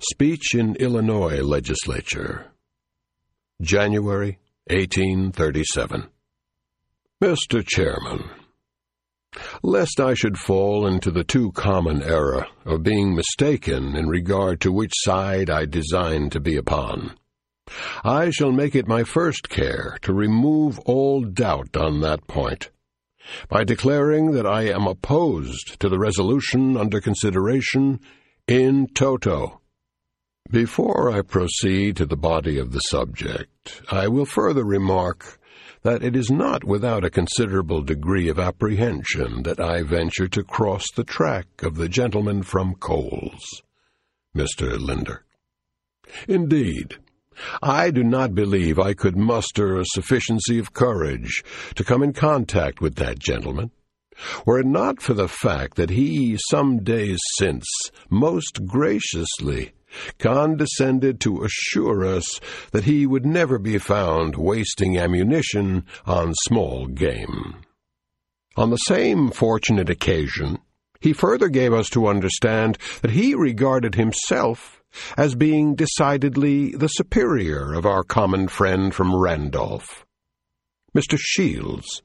Speech in Illinois Legislature, January 1837. Mr. Chairman, lest I should fall into the too common error of being mistaken in regard to which side I design to be upon, I shall make it my first care to remove all doubt on that point, by declaring that I am opposed to the resolution under consideration in toto. Before I proceed to the body of the subject, I will further remark that it is not without a considerable degree of apprehension that I venture to cross the track of the gentleman from Coles, Mr. Linder. Indeed, I do not believe I could muster a sufficiency of courage to come in contact with that gentleman, were it not for the fact that he some days since most graciously condescended to assure us that he would never be found wasting ammunition on small game. On the same fortunate occasion, he further gave us to understand that he regarded himself as being decidedly the superior of our common friend from Randolph, Mr. Shields,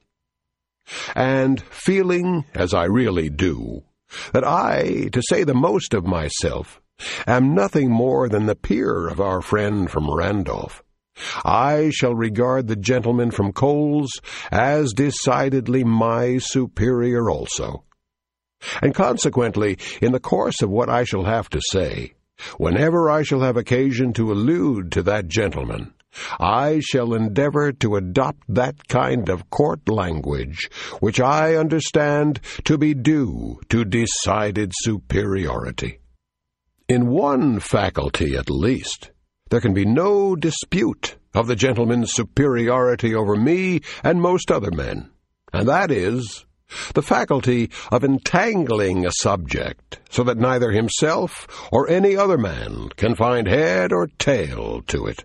and feeling, as I really do, that I, to say the most of myself, am nothing more than the peer of our friend from Randolph, I shall regard the gentleman from Coles as decidedly my superior also. And consequently, in the course of what I shall have to say, whenever I shall have occasion to allude to that gentleman, I shall endeavor to adopt that kind of court language which I understand to be due to decided superiority. In one faculty, at least, there can be no dispute of the gentleman's superiority over me and most other men, and that is the faculty of entangling a subject so that neither himself or any other man can find head or tail to it.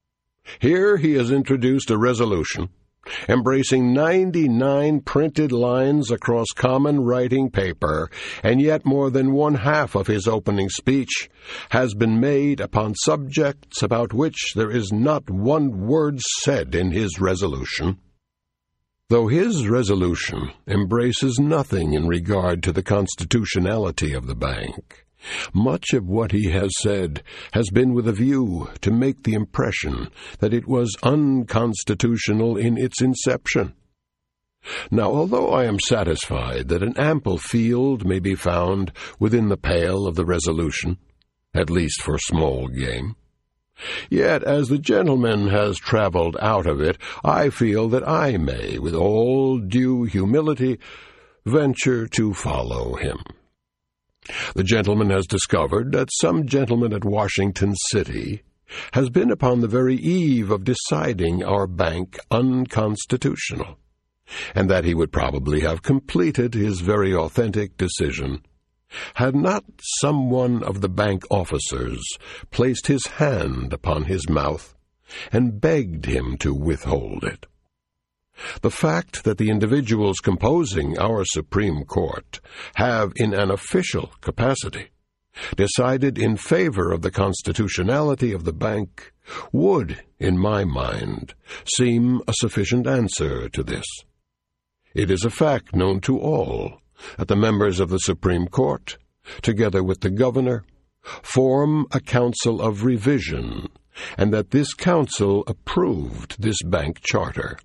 Here he has introduced a resolution embracing 99 printed lines across common writing paper, and yet more than one-half of his opening speech has been made upon subjects about which there is not one word said in his resolution. Though his resolution embraces nothing in regard to the constitutionality of the bank, much of what he has said has been with a view to make the impression that it was unconstitutional in its inception. Now, although I am satisfied that an ample field may be found within the pale of the resolution, at least for small game, yet as the gentleman has travelled out of it, I feel that I may, with all due humility, venture to follow him. The gentleman has discovered that some gentleman at Washington City has been upon the very eve of deciding our bank unconstitutional, and that he would probably have completed his very authentic decision had not some one of the bank officers placed his hand upon his mouth and begged him to withhold it. The fact that the individuals composing our Supreme Court have, in an official capacity, decided in favor of the constitutionality of the bank would, in my mind, seem a sufficient answer to this. It is a fact known to all that the members of the Supreme Court, together with the governor, form a council of revision, and that this council approved this bank charter.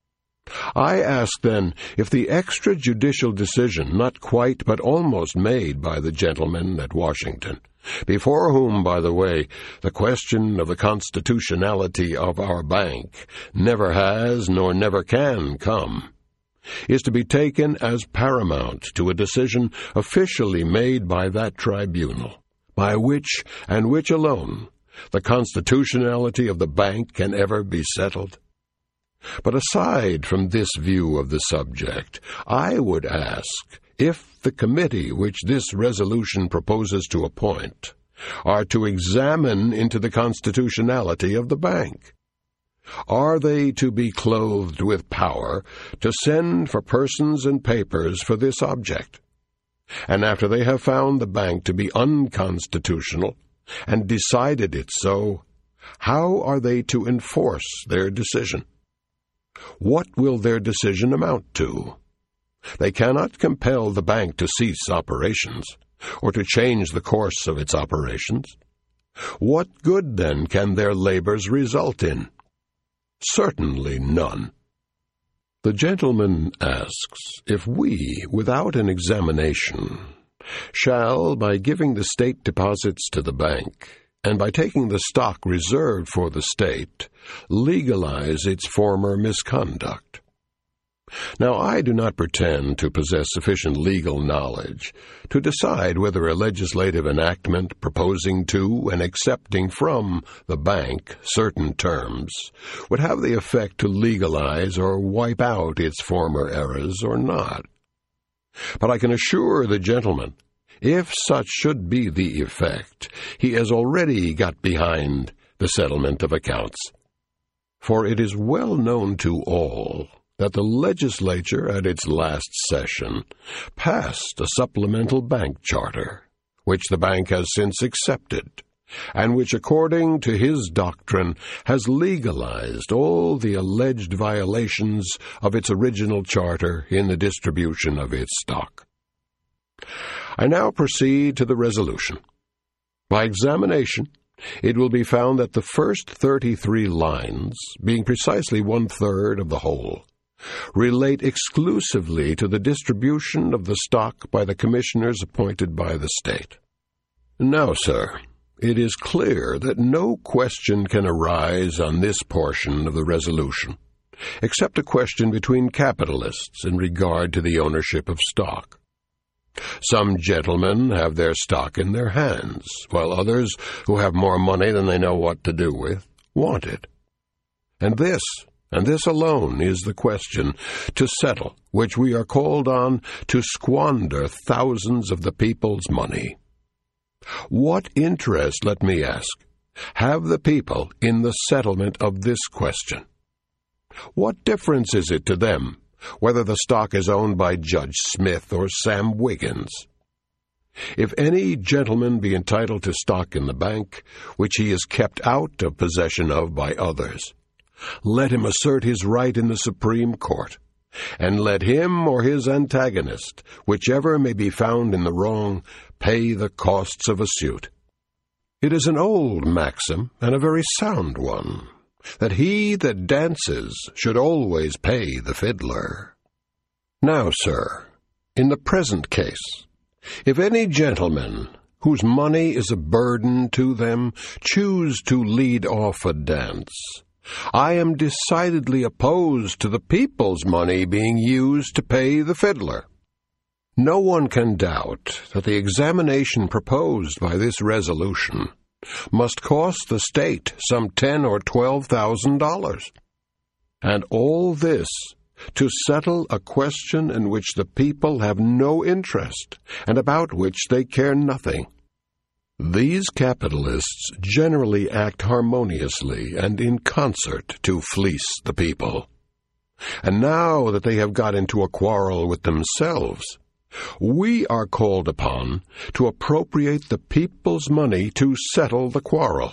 I ask, then, if the extrajudicial decision, not quite but almost made by the gentleman at Washington, before whom, by the way, the question of the constitutionality of our bank never has nor never can come, is to be taken as paramount to a decision officially made by that tribunal, by which, and which alone, the constitutionality of the bank can ever be settled. But aside from this view of the subject, I would ask if the committee which this resolution proposes to appoint are to examine into the constitutionality of the bank. Are they to be clothed with power to send for persons and papers for this object? And after they have found the bank to be unconstitutional, and decided it so, how are they to enforce their decision? What will their decision amount to? They cannot compel the bank to cease operations, or to change the course of its operations. What good, then, can their labors result in? Certainly none. The gentleman asks if we, without an examination, shall, by giving the state deposits to the bank, and by taking the stock reserved for the state, legalize its former misconduct. Now, I do not pretend to possess sufficient legal knowledge to decide whether a legislative enactment proposing to and accepting from the bank certain terms would have the effect to legalize or wipe out its former errors or not. But I can assure the gentleman, if such should be the effect, he has already got behind the settlement of accounts. For it is well known to all that the legislature at its last session passed a supplemental bank charter, which the bank has since accepted, and which, according to his doctrine, has legalized all the alleged violations of its original charter in the distribution of its stock. I now proceed to the resolution. By examination, it will be found that the first 33 lines, being precisely 1/3 of the whole, relate exclusively to the distribution of the stock by the commissioners appointed by the state. Now, sir, it is clear that no question can arise on this portion of the resolution, except a question between capitalists in regard to the ownership of stock. Some gentlemen have their stock in their hands, while others, who have more money than they know what to do with, want it. And this alone is the question to settle, which we are called on to squander thousands of the people's money. What interest, let me ask, have the people in the settlement of this question? What difference is it to them whether the stock is owned by Judge Smith or Sam Wiggins? If any gentleman be entitled to stock in the bank, which he is kept out of possession of by others, let him assert his right in the Supreme Court, and let him or his antagonist, whichever may be found in the wrong, pay the costs of a suit. It is an old maxim, and a very sound one, that he that dances should always pay the fiddler. Now, sir, in the present case, if any gentleman whose money is a burden to them choose to lead off a dance, I am decidedly opposed to the people's money being used to pay the fiddler. No one can doubt that the examination proposed by this resolution must cost the state some $10,000 or $12,000, and all this to settle a question in which the people have no interest and about which they care nothing. These capitalists generally act harmoniously and in concert to fleece the people. And now that they have got into a quarrel with themselves, we are called upon to appropriate the people's money to settle the quarrel.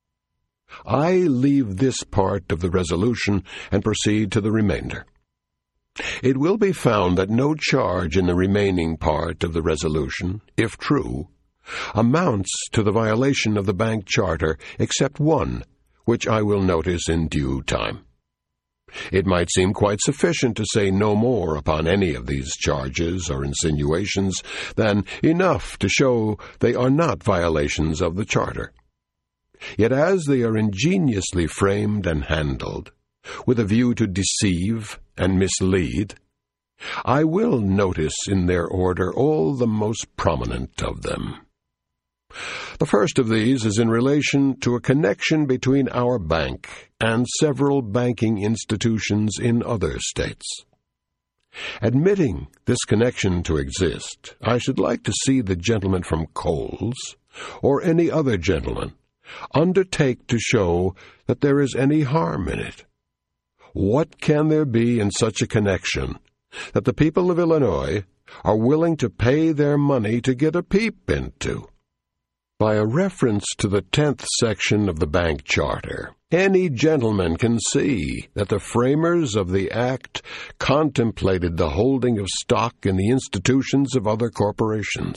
I leave this part of the resolution and proceed to the remainder. It will be found that no charge in the remaining part of the resolution, if true, amounts to the violation of the bank charter except one, which I will notice in due time. It might seem quite sufficient to say no more upon any of these charges or insinuations than enough to show they are not violations of the charter. Yet as they are ingeniously framed and handled, with a view to deceive and mislead, I will notice in their order all the most prominent of them. The first of these is in relation to a connection between our bank and several banking institutions in other states. Admitting this connection to exist, I should like to see the gentleman from Coles, or any other gentleman, undertake to show that there is any harm in it. What can there be in such a connection that the people of Illinois are willing to pay their money to get a peep into? By a reference to the 10th section of the Bank Charter, any gentleman can see that the framers of the Act contemplated the holding of stock in the institutions of other corporations.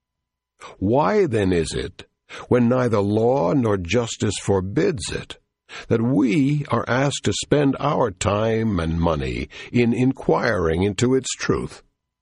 Why, then, is it, when neither law nor justice forbids it, that we are asked to spend our time and money in inquiring into its truth?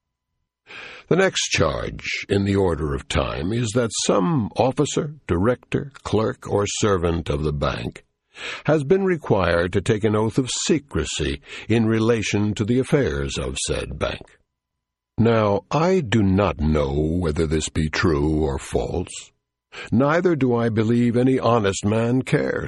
The next charge in the order of time is that some officer, director, clerk, or servant of the bank has been required to take an oath of secrecy in relation to the affairs of said bank. Now, I do not know whether this be true or false, neither do I believe any honest man cares.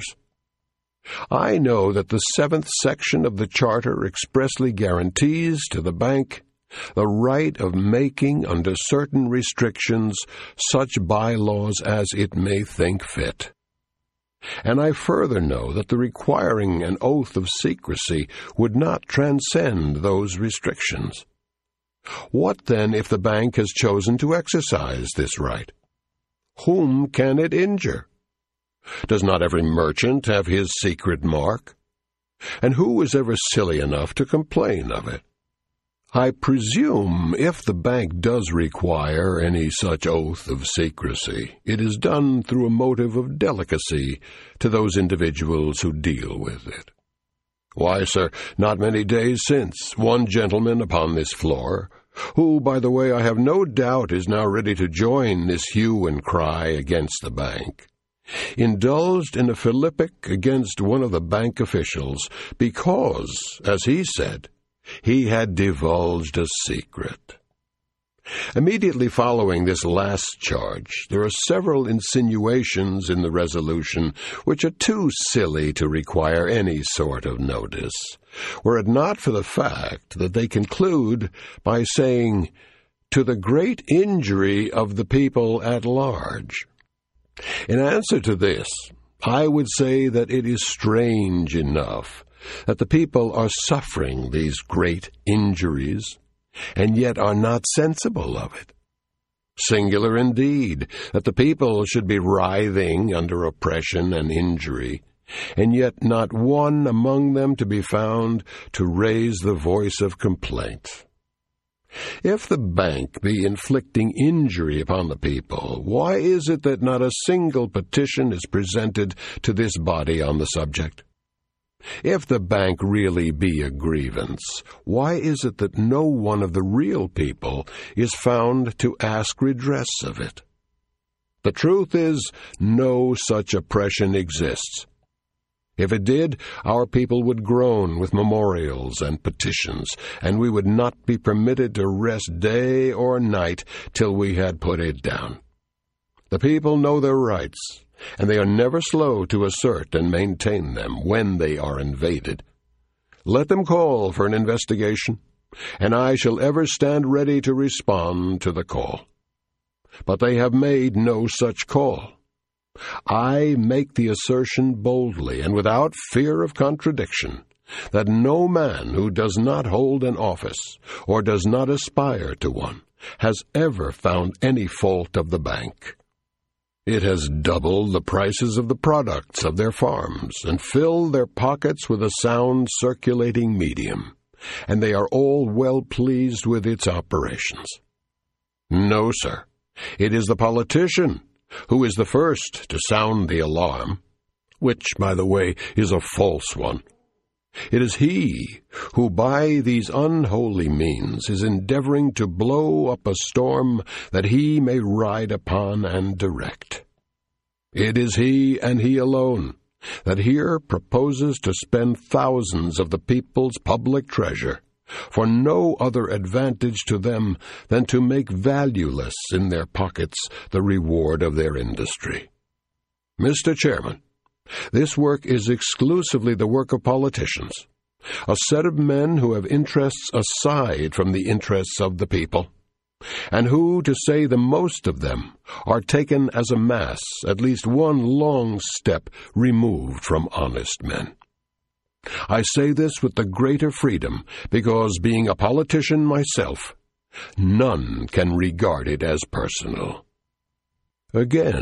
I know that the 7th section of the Charter expressly guarantees to the bank the right of making, under certain restrictions, such bylaws as it may think fit. And I further know that the requiring an oath of secrecy would not transcend those restrictions. What, then, if the bank has chosen to exercise this right? Whom can it injure? Does not every merchant have his secret mark? And who is ever silly enough to complain of it? I presume if the bank does require any such oath of secrecy, it is done through a motive of delicacy to those individuals who deal with it. Why, sir, not many days since, one gentleman upon this floor, who, by the way, I have no doubt is now ready to join this hue and cry against the bank, indulged in a philippic against one of the bank officials because, as he said, he had divulged a secret. Immediately following this last charge, there are several insinuations in the resolution which are too silly to require any sort of notice, were it not for the fact that they conclude by saying, "to the great injury of the people at large." In answer to this, I would say that it is strange enough that the people are suffering these great injuries, and yet are not sensible of it. Singular indeed that the people should be writhing under oppression and injury, and yet not one among them to be found to raise the voice of complaint. If the bank be inflicting injury upon the people, why is it that not a single petition is presented to this body on the subject? If the bank really be a grievance, why is it that no one of the real people is found to ask redress of it? The truth is, no such oppression exists. If it did, our people would groan with memorials and petitions, and we would not be permitted to rest day or night till we had put it down. The people know their rights, and they are never slow to assert and maintain them when they are invaded. Let them call for an investigation, and I shall ever stand ready to respond to the call. But they have made no such call. I make the assertion boldly and without fear of contradiction that no man who does not hold an office or does not aspire to one has ever found any fault of the bank. It has doubled the prices of the products of their farms and filled their pockets with a sound circulating medium, and they are all well pleased with its operations. No, sir, it is the politician who is the first to sound the alarm, which, by the way, is a false one. It is he who by these unholy means is endeavoring to blow up a storm that he may ride upon and direct. It is he and he alone that here proposes to spend thousands of the people's public treasure for no other advantage to them than to make valueless in their pockets the reward of their industry. Mr. Chairman, this work is exclusively the work of politicians, a set of men who have interests aside from the interests of the people, and who, to say the most of them, are taken as a mass at least one long step removed from honest men. I say this with the greater freedom because, being a politician myself, none can regard it as personal. Again,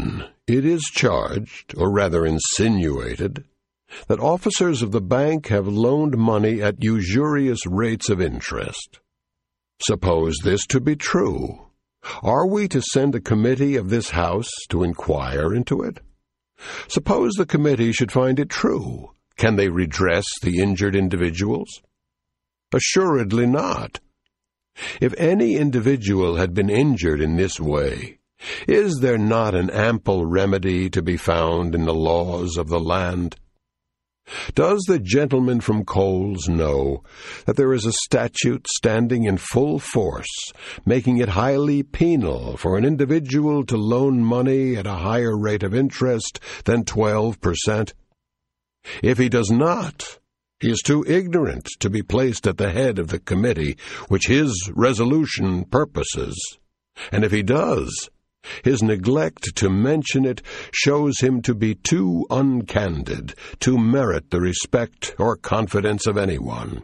It is charged, or rather insinuated, that officers of the bank have loaned money at usurious rates of interest. Suppose this to be true. Are we to send a committee of this House to inquire into it? Suppose the committee should find it true. Can they redress the injured individuals? Assuredly not. If any individual had been injured in this way, is there not an ample remedy to be found in the laws of the land? Does the gentleman from Coles know that there is a statute standing in full force, making it highly penal for an individual to loan money at a higher rate of interest than 12%? If he does not, he is too ignorant to be placed at the head of the committee which his resolution purposes, and if he does, his neglect to mention it shows him to be too uncandid to merit the respect or confidence of anyone.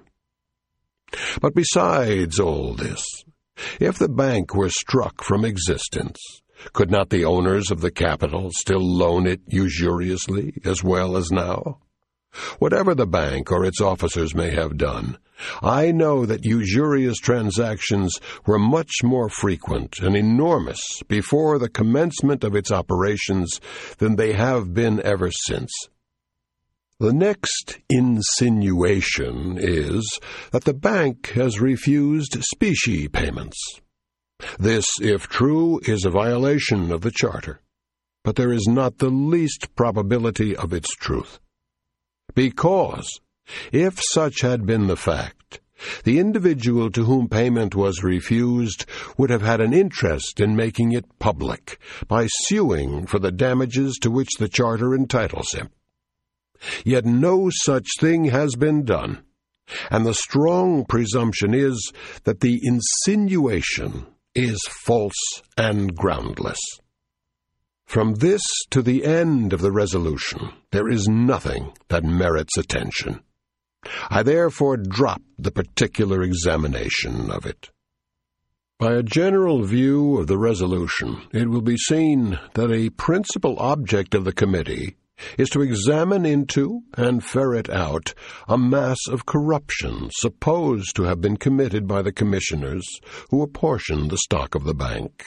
But besides all this, if the bank were struck from existence, could not the owners of the capital still loan it usuriously as well as now? Whatever the bank or its officers may have done, I know that usurious transactions were much more frequent and enormous before the commencement of its operations than they have been ever since. The next insinuation is that the bank has refused specie payments. This, if true, is a violation of the charter, but there is not the least probability of its truth. Because, if such had been the fact, the individual to whom payment was refused would have had an interest in making it public by suing for the damages to which the charter entitles him. Yet no such thing has been done, and the strong presumption is that the insinuation is false and groundless. From this to the end of the resolution, there is nothing that merits attention. I therefore drop the particular examination of it. By a general view of the resolution, it will be seen that a principal object of the committee is to examine into and ferret out a mass of corruption supposed to have been committed by the commissioners who apportioned the stock of the bank.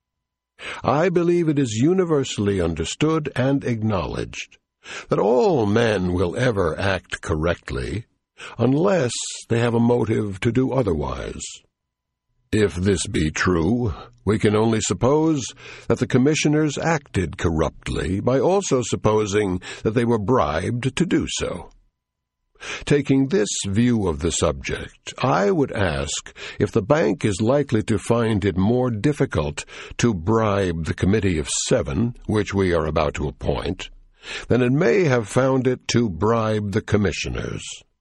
I believe it is universally understood and acknowledged that all men will ever act correctly unless they have a motive to do otherwise. If this be true, we can only suppose that the commissioners acted corruptly by also supposing that they were bribed to do so. Taking this view of the subject, I would ask if the bank is likely to find it more difficult to bribe the Committee of 7, which we are about to appoint, than it may have found it to bribe the commissioners.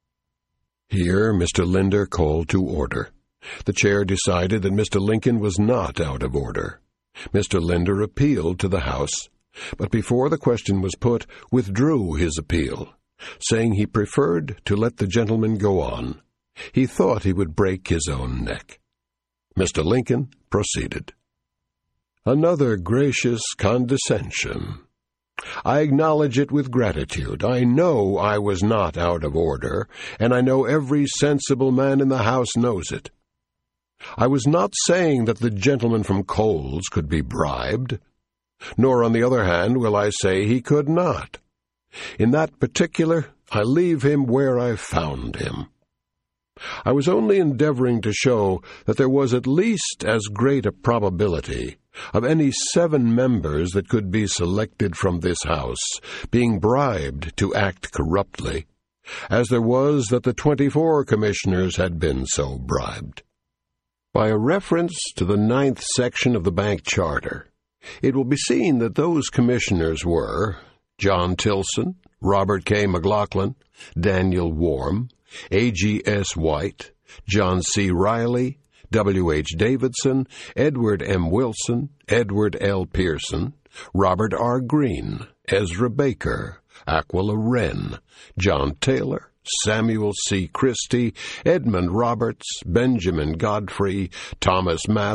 Here Mr. Linder called to order. The chair decided that Mr. Lincoln was not out of order. Mr. Linder appealed to the House, but before the question was put, withdrew his appeal, saying he preferred to let the gentleman go on. He thought he would break his own neck. Mr. Lincoln proceeded. Another gracious condescension. I acknowledge it with gratitude. I know I was not out of order, and I know every sensible man in the House knows it. I was not saying that the gentleman from Coles could be bribed, nor, on the other hand, will I say he could not. In that particular, I leave him where I found him. I was only endeavoring to show that there was at least as great a probability of any 7 members that could be selected from this House being bribed to act corruptly, as there was that the 24 commissioners had been so bribed. By a reference to the 9th section of the Bank Charter, it will be seen that those commissioners were John Tilson, Robert K. McLaughlin, Daniel Warm, A.G.S. White, John C. Riley, W.H. Davidson, Edward M. Wilson, Edward L. Pearson, Robert R. Greene, Ezra Baker, Aquila Wren, John Taylor, Samuel C. Christie, Edmund Roberts, Benjamin Godfrey, Thomas Mather,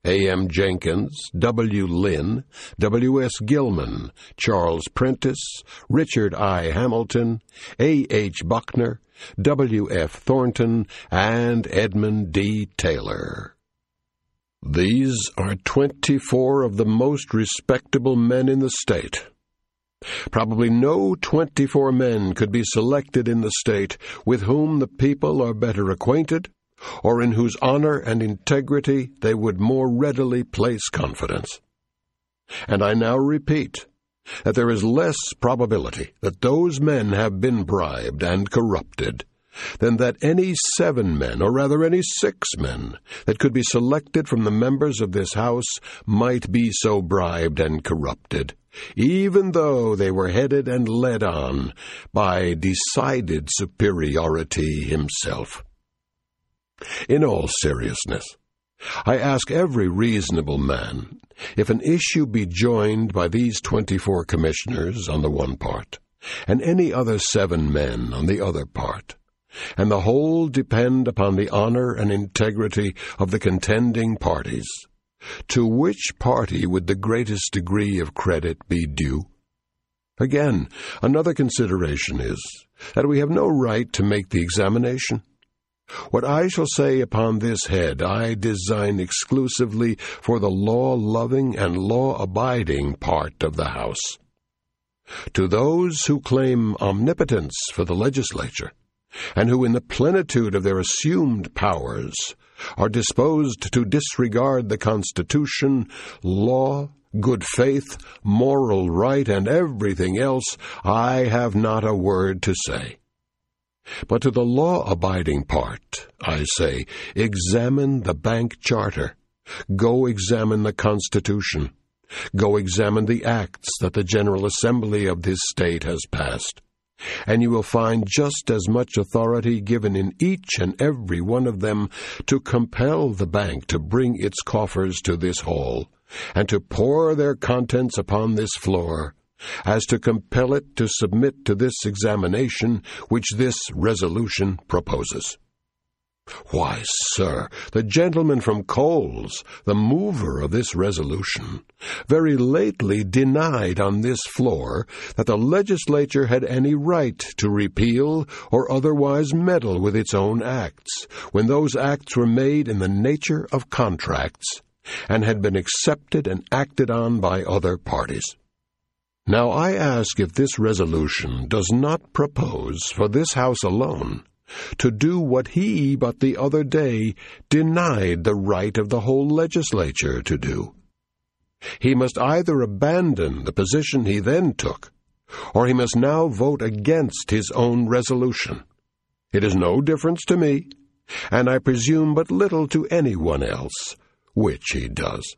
A.M. Jenkins, W. Lynn, W.S. Gilman, Charles Prentice, Richard I. Hamilton, A.H. Buckner, W.F. Thornton, and Edmund D. Taylor. These are 24 of the most respectable men in the state. Probably no 24 men could be selected in the state with whom the people are better acquainted, or in whose honor and integrity they would more readily place confidence. And I now repeat that there is less probability that those men have been bribed and corrupted than that any 7 men, or rather any 6 men, that could be selected from the members of this House might be so bribed and corrupted, even though they were headed and led on by decided superiority himself. In all seriousness, I ask every reasonable man, if an issue be joined by these 24 commissioners on the one part, and any other 7 men on the other part, and the whole depend upon the honor and integrity of the contending parties, to which party would the greatest degree of credit be due? Again, another consideration is that we have no right to make the examination. What I shall say upon this head I design exclusively for the law-loving and law-abiding part of the House. To those who claim omnipotence for the legislature, and who in the plenitude of their assumed powers are disposed to disregard the Constitution, law, good faith, moral right, and everything else, I have not a word to say. But to the law-abiding part, I say, examine the bank charter. Go examine the Constitution. Go examine the acts that the General Assembly of this state has passed. And you will find just as much authority given in each and every one of them to compel the bank to bring its coffers to this hall, and to pour their contents upon this floor, as to compel it to submit to this examination which this resolution proposes. Why, sir, the gentleman from Coles, the mover of this resolution, very lately denied on this floor that the legislature had any right to repeal or otherwise meddle with its own acts, when those acts were made in the nature of contracts, and had been accepted and acted on by other parties. Now I ask if this resolution does not propose for this House alone to do what he but the other day denied the right of the whole legislature to do. He must either abandon the position he then took, or he must now vote against his own resolution. It is no difference to me, and I presume but little to anyone else, which he does.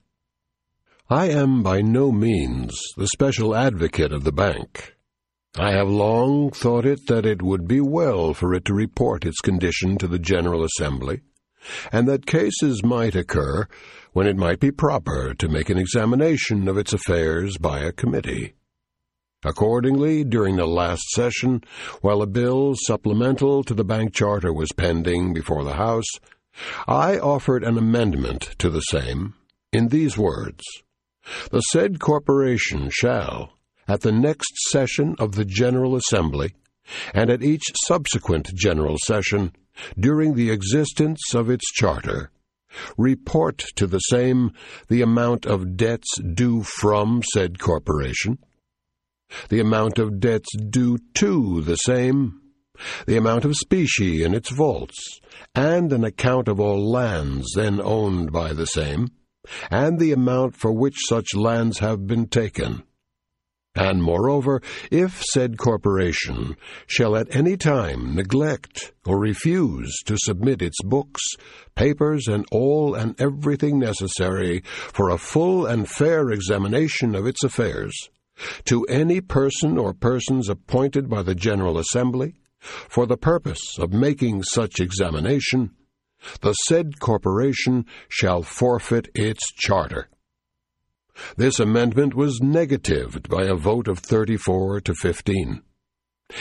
I am by no means the special advocate of the bank. I have long thought that it would be well for it to report its condition to the General Assembly, and that cases might occur when it might be proper to make an examination of its affairs by a committee. Accordingly, during the last session, while a bill supplemental to the bank charter was pending before the House, I offered an amendment to the same in these words: "The said corporation shall, at the next session of the General Assembly, and at each subsequent General Session, during the existence of its charter, report to the same the amount of debts due from said corporation, the amount of debts due to the same, the amount of specie in its vaults, and an account of all lands then owned by the same, and the amount for which such lands have been taken. And moreover, if said corporation shall at any time neglect or refuse to submit its books, papers, and all and everything necessary for a full and fair examination of its affairs, to any person or persons appointed by the General Assembly, for the purpose of making such examination, the said corporation shall forfeit its charter." This amendment was negatived by a vote of 34 to 15.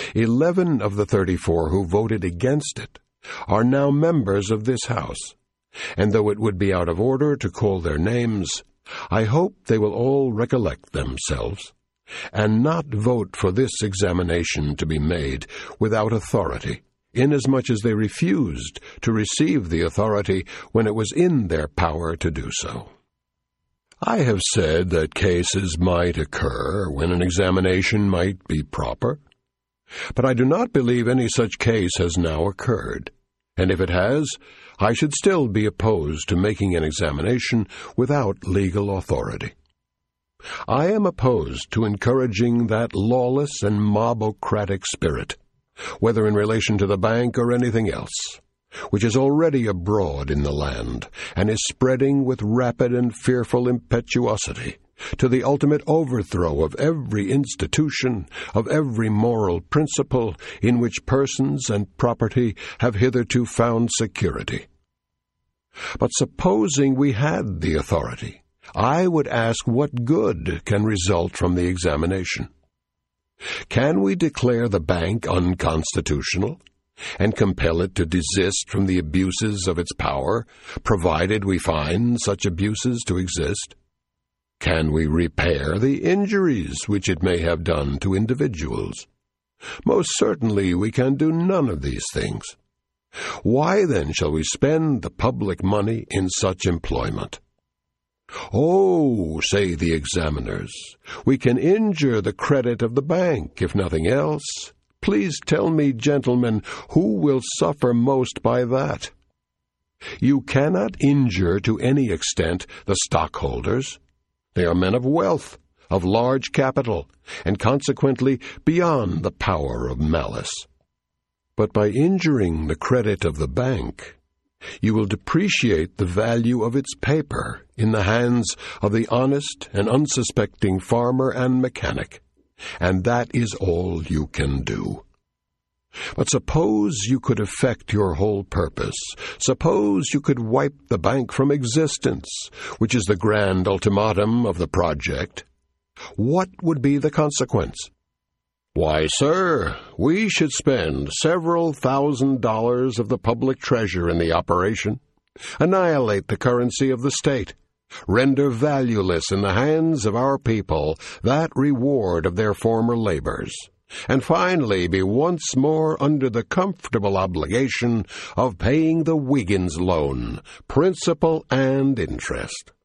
11 of the 34 who voted against it are now members of this House, and though it would be out of order to call their names, I hope they will all recollect themselves, and not vote for this examination to be made without authority, inasmuch as they refused to receive the authority when it was in their power to do so. I have said that cases might occur when an examination might be proper, but I do not believe any such case has now occurred, and if it has, I should still be opposed to making an examination without legal authority. I am opposed to encouraging that lawless and mobocratic spirit, whether in relation to the bank or anything else, which is already abroad in the land and is spreading with rapid and fearful impetuosity to the ultimate overthrow of every institution, of every moral principle in which persons and property have hitherto found security. But supposing we had the authority, I would ask what good can result from the examination. Can we declare the bank unconstitutional and compel it to desist from the abuses of its power, provided we find such abuses to exist? Can we repair the injuries which it may have done to individuals? Most certainly we can do none of these things. Why then shall we spend the public money in such employment? Oh, say the examiners, we can injure the credit of the bank, if nothing else. Please tell me, gentlemen, who will suffer most by that? You cannot injure to any extent the stockholders. They are men of wealth, of large capital, and consequently beyond the power of malice. But by injuring the credit of the bank, you will depreciate the value of its paper in the hands of the honest and unsuspecting farmer and mechanic, and that is all you can do. But suppose you could effect your whole purpose. Suppose you could wipe the bank from existence, which is the grand ultimatum of the project. What would be the consequence? Why, sir, we should spend several $1,000s of the public treasure in the operation, annihilate the currency of the state, render valueless in the hands of our people that reward of their former labors, and finally be once more under the comfortable obligation of paying the Wiggins loan, principal and interest.